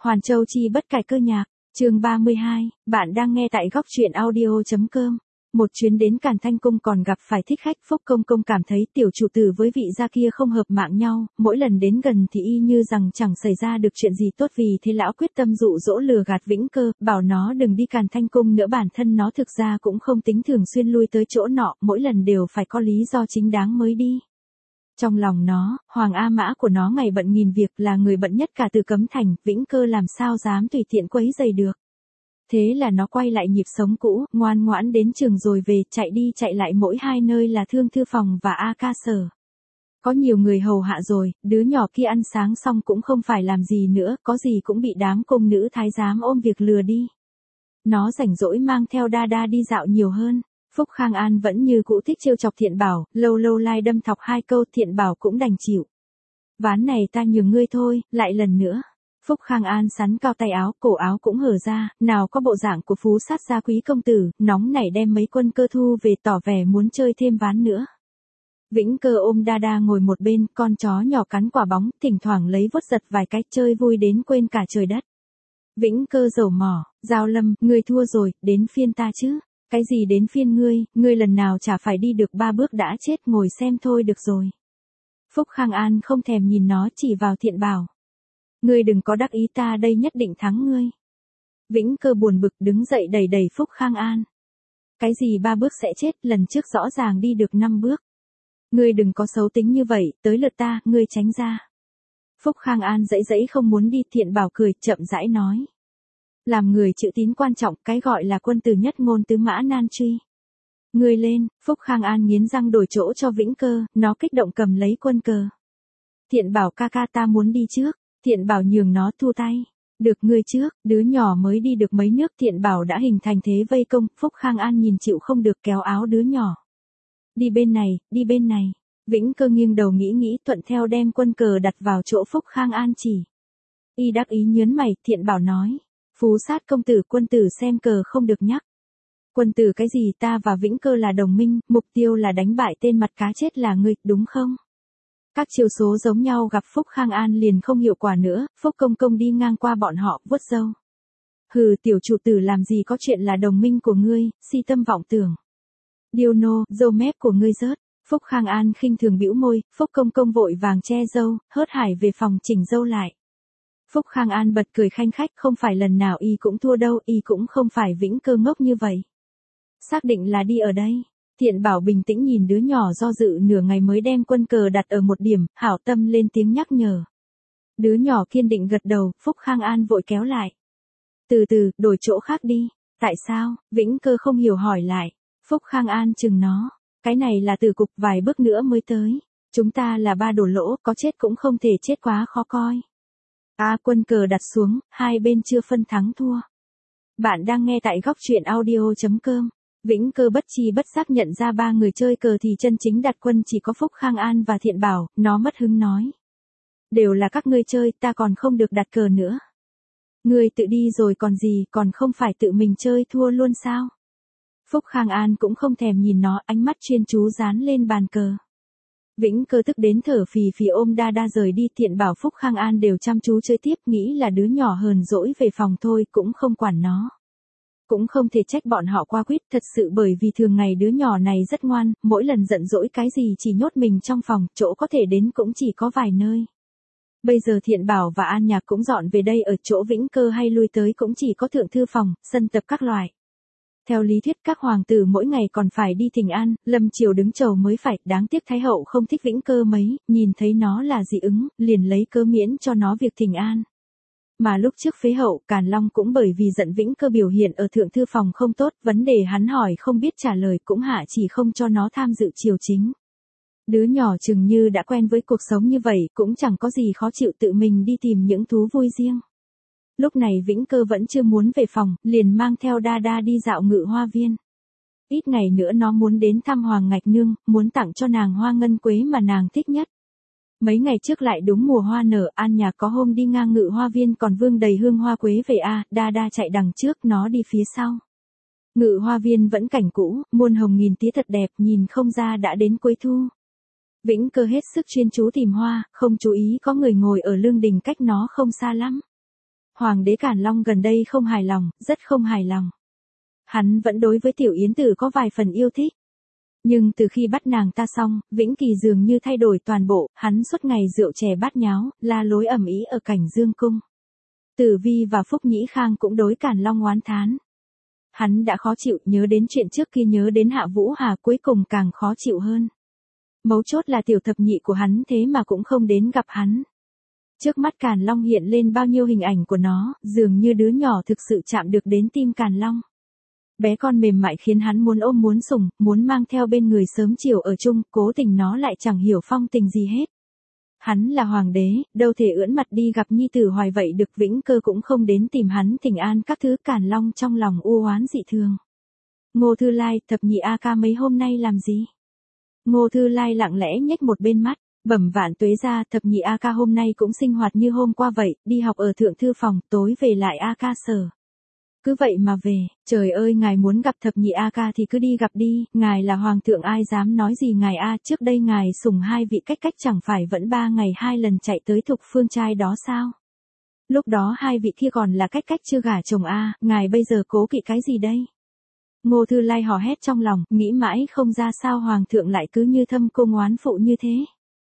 Hoàn Châu Chi bất cải cơ nhạc, chương 32, bạn đang nghe tại góc truyện audio.com. Một chuyến đến Càn Thanh Cung còn gặp phải thích khách. Phúc Công Công cảm thấy tiểu chủ tử với vị gia kia không hợp mạng nhau, mỗi lần đến gần thì y như rằng chẳng xảy ra được chuyện gì tốt, vì thế lão quyết tâm dụ dỗ lừa gạt Vĩnh Cơ, bảo nó đừng đi Càn Thanh Cung nữa. Bản thân nó thực ra cũng không tính thường xuyên lui tới chỗ nọ, mỗi lần đều phải có lý do chính đáng mới đi. Trong lòng nó, Hoàng A Mã của nó ngày bận nghìn việc, là người bận nhất cả Từ Cấm Thành, Vĩnh Cơ làm sao dám tùy tiện quấy rầy được. Thế là nó quay lại nhịp sống cũ, ngoan ngoãn đến trường rồi về, chạy đi chạy lại mỗi hai nơi là Thương Thư Phòng và A Ca Sở. Có nhiều người hầu hạ rồi, đứa nhỏ kia ăn sáng xong cũng không phải làm gì nữa, có gì cũng bị đám cung nữ thái giám ôm việc lừa đi. Nó rảnh rỗi mang theo Đa Đa đi dạo nhiều hơn. Phúc Khang An vẫn như cũ thích trêu chọc Thiện Bảo, lâu lâu lai đâm thọc hai câu, Thiện Bảo cũng đành chịu. Ván này ta nhường ngươi thôi, lại lần nữa. Phúc Khang An sắn cao tay áo, cổ áo cũng hở ra, nào có bộ dạng của phú sát gia quý công tử, nóng nảy đem mấy quân cơ thu về, tỏ vẻ muốn chơi thêm ván nữa. Vĩnh Cơ ôm Đa Đa ngồi một bên, con chó nhỏ cắn quả bóng, thỉnh thoảng lấy vuốt giật vài cái, chơi vui đến quên cả trời đất. Vĩnh Cơ dầu mỏ, Giao Lâm, ngươi thua rồi, đến phiên ta chứ. Cái gì đến phiên ngươi lần nào chả phải đi được 3 bước đã chết, ngồi xem thôi được rồi. Phúc Khang An không thèm nhìn nó, chỉ vào Thiện Bảo. Ngươi đừng có đắc ý, ta đây nhất định thắng ngươi. Vĩnh Cơ buồn bực đứng dậy đẩy đẩy Phúc Khang An. Cái gì 3 bước sẽ chết, lần trước rõ ràng đi được 5 bước. Ngươi đừng có xấu tính như vậy, tới lượt ta, ngươi tránh ra. Phúc Khang An dãy dãy không muốn đi, Thiện Bảo cười, chậm rãi nói. Làm người chữ tín quan trọng, cái gọi là quân tử nhất ngôn tứ mã nan truy. Ngươi lên, Phúc Khang An nghiến răng đổi chỗ cho Vĩnh Cơ, nó kích động cầm lấy quân cờ. Thiện Bảo ca ca, ta muốn đi trước. Thiện Bảo nhường nó thu tay. Được, ngươi trước, đứa nhỏ mới đi được mấy nước. Thiện Bảo đã hình thành thế vây công, Phúc Khang An nhìn chịu không được kéo áo đứa nhỏ. Đi bên này, đi bên này. Vĩnh Cơ nghiêng đầu nghĩ thuận theo đem quân cờ đặt vào chỗ Phúc Khang An chỉ. Y đắc ý nhớn mày, Thiện Bảo nói. Phú sát công tử, quân tử xem cờ không được nhắc. Quân tử cái gì, ta và Vĩnh Cơ là đồng minh, mục tiêu là đánh bại tên mặt cá chết là ngươi, đúng không? Các chiêu số giống nhau gặp Phúc Khang An liền không hiệu quả nữa, Phúc Công Công đi ngang qua bọn họ, vuốt râu. Hừ, tiểu chủ tử làm gì có chuyện là đồng minh của ngươi, si tâm vọng tưởng. Điêu nô, râu mép của ngươi rớt. Phúc Khang An khinh thường bĩu môi, Phúc Công Công vội vàng che râu, hớt hải về phòng chỉnh râu lại. Phúc Khang An bật cười khanh khách, không phải lần nào y cũng thua đâu, y cũng không phải Vĩnh Cơ ngốc như vậy. Xác định là đi ở đây. Thiện Bảo bình tĩnh nhìn đứa nhỏ do dự nửa ngày mới đem quân cờ đặt ở một điểm, hảo tâm lên tiếng nhắc nhở. Đứa nhỏ kiên định gật đầu, Phúc Khang An vội kéo lại. Từ từ, đổi chỗ khác đi. Tại sao? Vĩnh Cơ không hiểu hỏi lại. Phúc Khang An chừng nó. Cái này là tử cục, vài bước nữa mới tới. Chúng ta là ba đổ lỗ, có chết cũng không thể chết quá khó coi. Quân cờ đặt xuống, hai bên chưa phân thắng thua. Bạn đang nghe tại góc truyện audio.com. Vĩnh Cơ bất chi bất giác nhận ra ba người chơi cờ thì chân chính đặt quân chỉ có Phúc Khang An và Thiện Bảo, nó mất hứng nói. Đều là các ngươi chơi, ta còn không được đặt cờ nữa. Ngươi tự đi rồi còn gì, còn không phải tự mình chơi thua luôn sao? Phúc Khang An cũng không thèm nhìn nó, ánh mắt chuyên chú dán lên bàn cờ. Vĩnh Cơ tức đến thở phì phì ôm Đa Đa rời đi, Thiện Bảo Phúc Khang An đều chăm chú chơi tiếp, nghĩ là đứa nhỏ hờn dỗi về phòng thôi, cũng không quản nó. Cũng không thể trách bọn họ qua quýt, thật sự bởi vì thường ngày đứa nhỏ này rất ngoan, mỗi lần giận dỗi cái gì chỉ nhốt mình trong phòng, chỗ có thể đến cũng chỉ có vài nơi. Bây giờ Thiện Bảo và An Nhạc cũng dọn về đây, ở chỗ Vĩnh Cơ hay lui tới cũng chỉ có Thượng Thư Phòng, sân tập các loại. Theo lý thuyết các hoàng tử mỗi ngày còn phải đi thỉnh an, lâm triều đứng chầu mới phải, đáng tiếc Thái hậu không thích Vĩnh Cơ mấy, nhìn thấy nó là dị ứng, liền lấy cớ miễn cho nó việc thỉnh an. Mà lúc trước phế hậu, Càn Long cũng bởi vì giận Vĩnh Cơ biểu hiện ở Thượng Thư Phòng không tốt, vấn đề hắn hỏi không biết trả lời cũng hạ chỉ không cho nó tham dự triều chính. Đứa nhỏ chừng như đã quen với cuộc sống như vậy, cũng chẳng có gì khó chịu, tự mình đi tìm những thú vui riêng. Lúc này Vĩnh Cơ vẫn chưa muốn về phòng, liền mang theo Đa Đa đi dạo Ngự Hoa Viên. Ít ngày nữa nó muốn đến thăm Hoàng Ngạch Nương, muốn tặng cho nàng hoa ngân quế mà nàng thích nhất. Mấy ngày trước lại đúng mùa hoa nở, An Nhạc có hôm đi ngang Ngự Hoa Viên còn vương đầy hương hoa quế về Đa Đa chạy đằng trước, nó đi phía sau. Ngự Hoa Viên vẫn cảnh cũ, muôn hồng nghìn tía thật đẹp, nhìn không ra đã đến cuối thu. Vĩnh Cơ hết sức chuyên chú tìm hoa, không chú ý có người ngồi ở lương đình cách nó không xa lắm. Hoàng đế Càn Long gần đây không hài lòng, rất không hài lòng. Hắn vẫn đối với Tiểu Yến Tử có vài phần yêu thích. Nhưng từ khi bắt nàng ta xong, Vĩnh Kỳ dường như thay đổi toàn bộ, hắn suốt ngày rượu chè bát nháo, la lối ầm ĩ ở Cảnh Dương cung. Tử Vi và Phúc Nhĩ Khang cũng đối Càn Long oán thán. Hắn đã khó chịu, nhớ đến chuyện trước kia, nhớ đến Hạ Vũ Hà, cuối cùng càng khó chịu hơn. Mấu chốt là tiểu thập nhị của hắn thế mà cũng không đến gặp hắn. Trước mắt Càn Long hiện lên bao nhiêu hình ảnh của nó, dường như đứa nhỏ thực sự chạm được đến tim Càn Long. Bé con mềm mại khiến hắn muốn ôm muốn sủng, muốn mang theo bên người sớm chiều ở chung, cố tình nó lại chẳng hiểu phong tình gì hết. Hắn là hoàng đế, đâu thể ưỡn mặt đi gặp nhi tử hoài vậy được. Vĩnh Cơ cũng không đến tìm hắn thỉnh an các thứ. Càn Long trong lòng u oán dị thường. Ngô Thư Lai, thập nhị A ca mấy hôm nay làm gì? Ngô Thư Lai lặng lẽ nhếch một bên mắt, bẩm vạn tuế ra, thập nhị A ca hôm nay cũng sinh hoạt như hôm qua vậy, đi học ở thượng thư phòng, tối về lại A ca sở. Cứ vậy mà về, trời ơi, ngài muốn gặp thập nhị A ca thì cứ đi gặp đi, ngài là hoàng thượng ai dám nói gì ngài a, trước đây ngài sủng hai vị cách cách chẳng phải vẫn 3 ngày 2 lần chạy tới Thục Phương trai đó sao? Lúc đó hai vị kia còn là cách cách chưa gả chồng a, ngài bây giờ cố kỵ cái gì đây? Ngô Thư Lai hò hét trong lòng, nghĩ mãi không ra sao hoàng thượng lại cứ như thâm cung oán phụ như thế.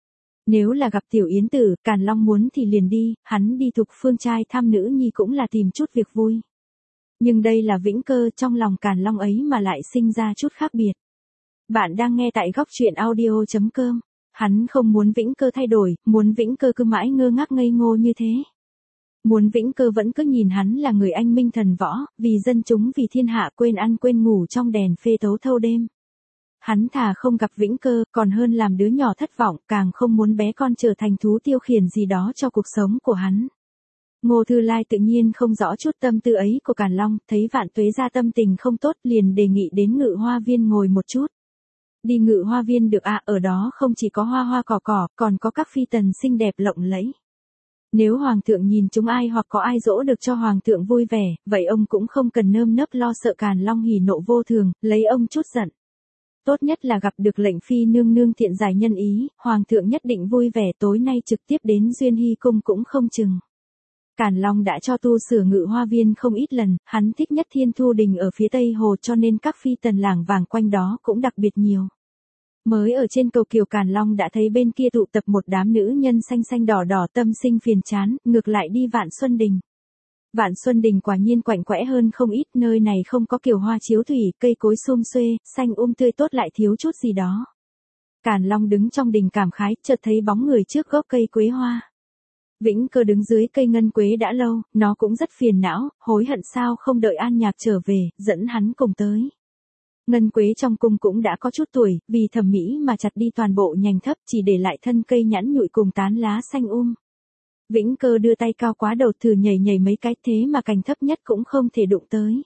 Nếu là gặp Tiểu Yến Tử, Càn Long muốn thì liền đi, hắn đi Thục Phương trai thăm nữ nhi cũng là tìm chút việc vui. Nhưng đây là Vĩnh Cơ, trong lòng Càn Long ấy mà lại sinh ra chút khác biệt. Bạn đang nghe tại góc truyện audio.com. Hắn không muốn Vĩnh Cơ thay đổi, muốn Vĩnh Cơ cứ mãi ngơ ngác ngây ngô như thế. Muốn Vĩnh Cơ vẫn cứ nhìn hắn là người anh minh thần võ, vì dân chúng vì thiên hạ quên ăn quên ngủ trong đèn phê tấu thâu đêm. Hắn thà không gặp Vĩnh Cơ, còn hơn làm đứa nhỏ thất vọng, càng không muốn bé con trở thành thú tiêu khiển gì đó cho cuộc sống của hắn. Ngô Thư Lai tự nhiên không rõ chút tâm tư ấy của Càn Long, thấy vạn tuế ra tâm tình không tốt liền đề nghị đến Ngự Hoa Viên ngồi một chút. Đi Ngự Hoa Viên được à, ở đó không chỉ có hoa hoa cỏ cỏ, còn có các phi tần xinh đẹp lộng lẫy. Nếu hoàng thượng nhìn chúng ai hoặc có ai dỗ được cho hoàng thượng vui vẻ, vậy ông cũng không cần nơm nớp lo sợ Càn Long hỉ nộ vô thường, lấy ông chút giận. Tốt nhất là gặp được lệnh phi nương nương thiện giải nhân ý, hoàng thượng nhất định vui vẻ, tối nay trực tiếp đến Duyên Hy cung cũng không chừng. Càn Long đã cho tu sửa Ngự Hoa Viên không ít lần, hắn thích nhất Thiên Thu Đình ở phía Tây Hồ cho nên các phi tần làng vàng quanh đó cũng đặc biệt nhiều. Mới ở trên cầu Kiều Càn Long đã thấy bên kia tụ tập một đám nữ nhân xanh xanh đỏ đỏ tâm sinh phiền chán, ngược lại đi Vạn Xuân Đình. Vạn Xuân Đình quả nhiên quạnh quẽ hơn không ít, nơi này không có kiều hoa chiếu thủy, cây cối sum xuê, xanh tươi tốt lại thiếu chút gì đó. Càn Long đứng trong đình cảm khái, chợt thấy bóng người trước gốc cây quế hoa. Vĩnh Cơ đứng dưới cây ngân quế đã lâu, nó cũng rất phiền não, hối hận sao không đợi An Nhạc trở về, dẫn hắn cùng tới. Ngân quế trong cung cũng đã có chút tuổi, vì thẩm mỹ mà chặt đi toàn bộ nhành thấp, chỉ để lại thân cây nhẵn nhụi cùng tán lá xanh Vĩnh Cơ đưa tay cao quá đầu thử nhảy mấy cái, thế mà cành thấp nhất cũng không thể đụng tới.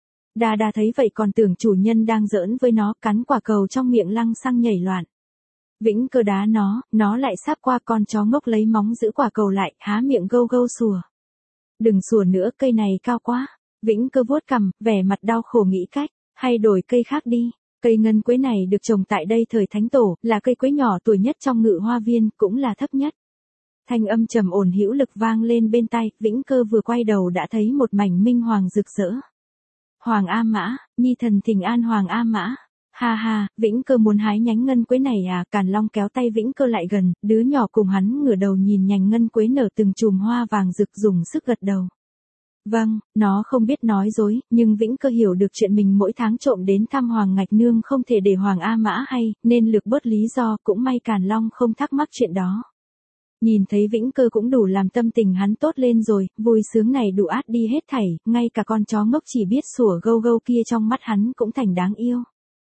Đa Đa thấy vậy còn tưởng chủ nhân đang giỡn với nó, cắn quả cầu trong miệng lăng xăng nhảy loạn. Vĩnh Cơ đá nó lại sáp qua, con chó ngốc lấy móng giữ quả cầu lại, há miệng gâu gâu sủa. Đừng sủa nữa, cây này cao quá. Vĩnh Cơ vuốt cằm, vẻ mặt đau khổ nghĩ cách, hay đổi cây khác đi. Cây ngân quế này được trồng tại đây thời Thánh Tổ, là cây quế nhỏ tuổi nhất trong Ngự Hoa Viên, cũng là thấp nhất. Thanh âm trầm ổn hữu lực vang lên bên tai, Vĩnh Cơ vừa quay đầu đã thấy một mảnh minh hoàng rực rỡ. Hoàng A Mã, nhi thần thỉnh an Hoàng A Mã. Ha ha, Vĩnh Cơ muốn hái nhánh ngân quế này à? Càn Long kéo tay Vĩnh Cơ lại gần, đứa nhỏ cùng hắn ngửa đầu nhìn nhành ngân quế nở từng chùm hoa vàng rực, dùng sức gật đầu. Vâng, nó không biết nói dối, nhưng Vĩnh Cơ hiểu được chuyện mình mỗi tháng trộm đến thăm Hoàng Ngạch Nương không thể để Hoàng A Mã hay, nên lược bớt lý do, cũng may Càn Long không thắc mắc chuyện đó. Nhìn thấy Vĩnh Cơ cũng đủ làm tâm tình hắn tốt lên rồi, vui sướng này đủ át đi hết thảy, ngay cả con chó ngốc chỉ biết sủa gâu gâu kia trong mắt hắn cũng thành đáng yêu.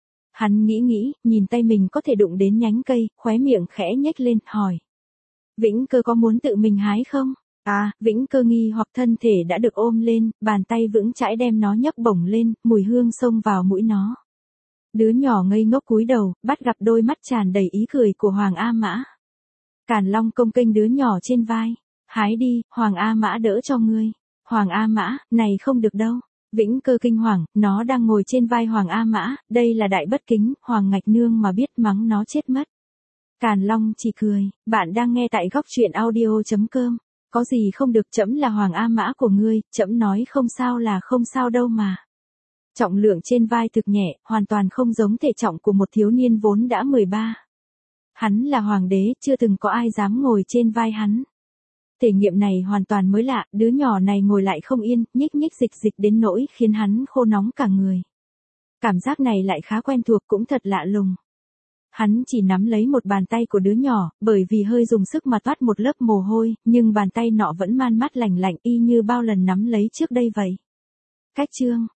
Hắn nghĩ, nhìn tay mình có thể đụng đến nhánh cây, khóe miệng khẽ nhếch lên, hỏi. Vĩnh Cơ có muốn tự mình hái không? À, Vĩnh Cơ nghi hoặc thân thể đã được ôm lên, bàn tay vững chãi đem nó nhấc bổng lên, mùi hương xông vào mũi nó. Đứa nhỏ ngây ngốc cúi đầu, bắt gặp đôi mắt tràn đầy ý cười của Hoàng A Mã. Càn Long công kênh đứa nhỏ trên vai. Hái đi, Hoàng A Mã đỡ cho ngươi. Hoàng A Mã, này không được đâu. Vĩnh Cơ kinh hoàng, nó đang ngồi trên vai Hoàng A Mã, đây là đại bất kính, Hoàng Ngạch Nương mà biết mắng nó chết mất. Càn Long chỉ cười, bạn đang nghe tại góc truyện audio.com. Có gì không được, trẫm là Hoàng A Mã của ngươi, trẫm nói không sao là không sao đâu mà. Trọng lượng trên vai thực nhẹ, hoàn toàn không giống thể trọng của một thiếu niên vốn đã 13. Hắn là hoàng đế, chưa từng có ai dám ngồi trên vai hắn. Thể nghiệm này hoàn toàn mới lạ, đứa nhỏ này ngồi lại không yên, nhích nhích dịch dịch đến nỗi khiến hắn khô nóng cả người. Cảm giác này lại khá quen thuộc, cũng thật lạ lùng. Hắn chỉ nắm lấy một bàn tay của đứa nhỏ, bởi vì hơi dùng sức mà toát một lớp mồ hôi, nhưng bàn tay nọ vẫn man mát lành lạnh y như bao lần nắm lấy trước đây vậy. Cách chương